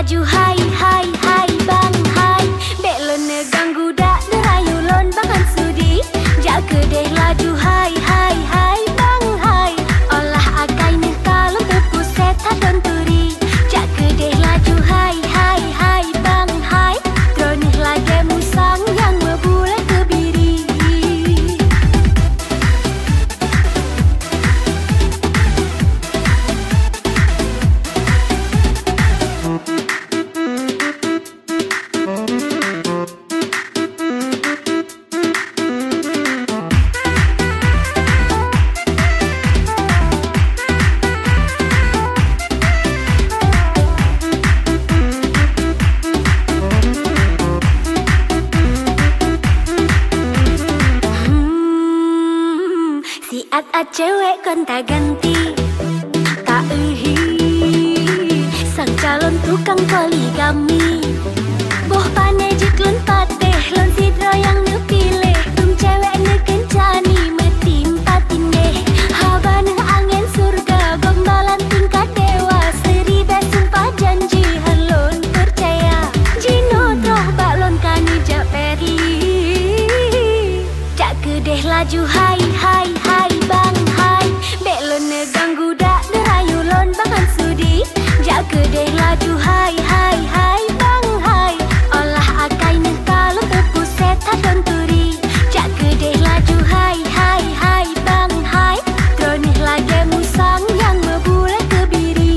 laju hai hai hai bang hai. Bek lon ganggu dak derayu lon bangan sudi. Jak kedeh laju hai hai hai bang hai. Olah akai nih kalau terpuset hadon turi. Jak kedeh laju hai hai hai bang hai. Tronih lagi musang yang membulat kebiri. Siat cewek konta ganti. Tak sang calon tukang poligami. Boh pane jiklun pateh lon sidro yang nepilih. Tum cewek nekencani metim patindeh. Haba neng angin surga gombalan tingkat dewa. Seribe sumpah janji halon percaya. Jino troh balon kani jak peri. Jak kedeh laju hai hai hai bang hai. Bek lon ganggu dak derayu lon bangan sudi. Jak kedeh laju hai hai hai bang hai. Olah akai nih kalau terpuset hadon turi. Jak kedeh laju hai hai hai bang hai. Tronih lagi musang yang membulat kebiri.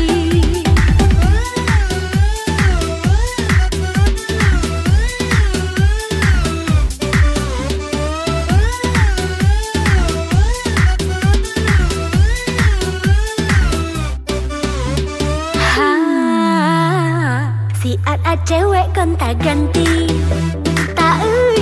Siat cewek konta ganti. Tak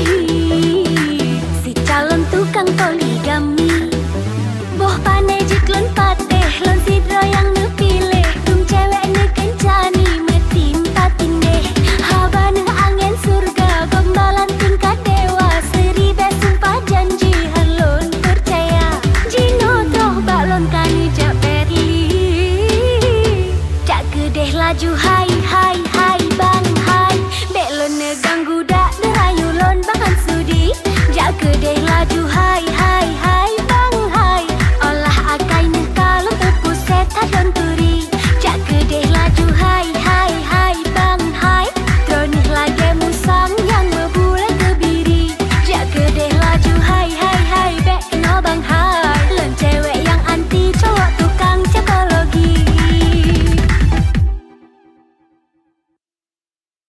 si calon tukang poligami. Boh pane jiklun pateh lon sidro yang nepilih. Tum cewek nekencani metim patindeh. Haba neng angin surga gombalan tingkat dewa. Seribe sumpah janji halon percaya. Jino troh balon kani jak peri. Jak kedeh laju hai